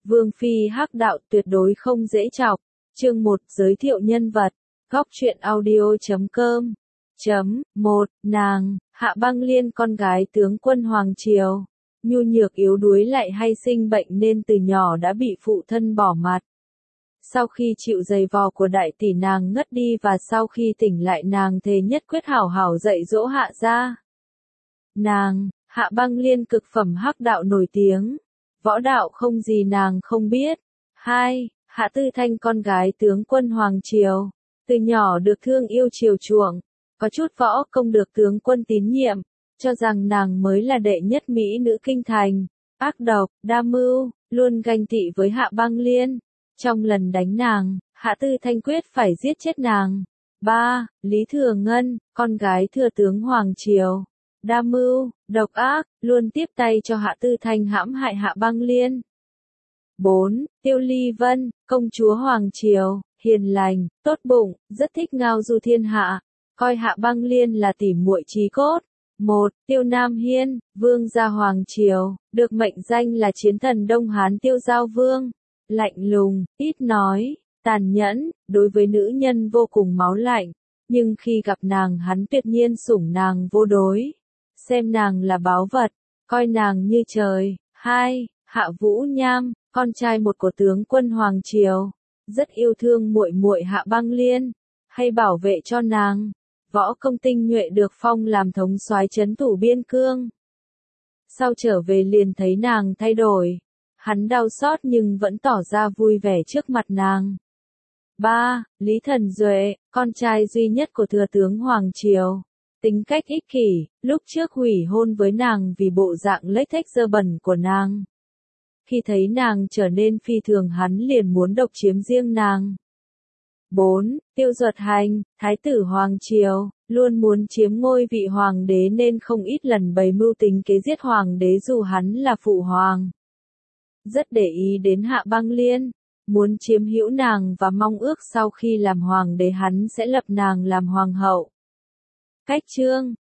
Vương phi hắc đạo tuyệt đối không dễ chọc. Chương 1 giới thiệu nhân vật. Góc truyện audio.com. 1. Nàng, Hạ Băng Liên con gái tướng quân Hoàng Triều. Nhu nhược yếu đuối lại hay sinh bệnh nên từ nhỏ đã bị phụ thân bỏ mặt. Sau khi chịu giày vò của đại tỷ nàng ngất đi và sau khi tỉnh lại nàng thề nhất quyết hảo hảo dạy dỗ Hạ gia. Nàng, Hạ Băng Liên cực phẩm hắc đạo nổi tiếng. Võ đạo không gì nàng không biết. 2. Hạ Tư Thanh con gái tướng quân Hoàng Triều. Từ nhỏ được thương yêu chiều chuộng, có chút võ công được tướng quân tín nhiệm, cho rằng nàng mới là đệ nhất mỹ nữ kinh thành. Ác độc, đa mưu, luôn ganh tị với Hạ Băng Liên. Trong lần đánh nàng, Hạ Tư Thanh quyết phải giết chết nàng. 3. Lý Thừa Ngân, con gái thừa tướng Hoàng Triều. Đa mưu, độc ác, luôn tiếp tay cho Hạ Tư Thanh hãm hại Hạ Băng Liên. 4. Tiêu Ly Vân, công chúa Hoàng Triều, hiền lành, tốt bụng, rất thích ngao du thiên hạ, coi Hạ Băng Liên là tỉ muội chí cốt. 1. Tiêu Nam Hiên, vương gia Hoàng Triều, được mệnh danh là chiến thần Đông Hán Tiêu Giao Vương. Lạnh lùng, ít nói, tàn nhẫn, đối với nữ nhân vô cùng máu lạnh, nhưng khi gặp nàng hắn tuyệt nhiên sủng nàng vô đối, xem nàng là báu vật, coi nàng như trời. 2. Hạ Vũ Nham, con trai một của tướng quân Hoàng Triều, rất yêu thương muội muội Hạ Băng Liên, hay bảo vệ cho nàng. Võ công tinh nhuệ được phong làm thống soái trấn thủ biên cương. Sau trở về liền thấy nàng thay đổi, hắn đau xót nhưng vẫn tỏ ra vui vẻ trước mặt nàng. 3. Lý Thần Duệ, con trai duy nhất của thừa tướng Hoàng Triều, tính cách ích kỷ, lúc trước hủy hôn với nàng vì bộ dạng lếch thếch dơ bẩn của nàng. Khi thấy nàng trở nên phi thường hắn liền muốn độc chiếm riêng nàng. 4. Tiêu Duật Hành, thái tử Hoàng Triều, luôn muốn chiếm ngôi vị hoàng đế nên không ít lần bày mưu tính kế giết hoàng đế dù hắn là phụ hoàng. Rất để ý đến Hạ Băng Liên, muốn chiếm hữu nàng và mong ước sau khi làm hoàng đế hắn sẽ lập nàng làm hoàng hậu. Cách chương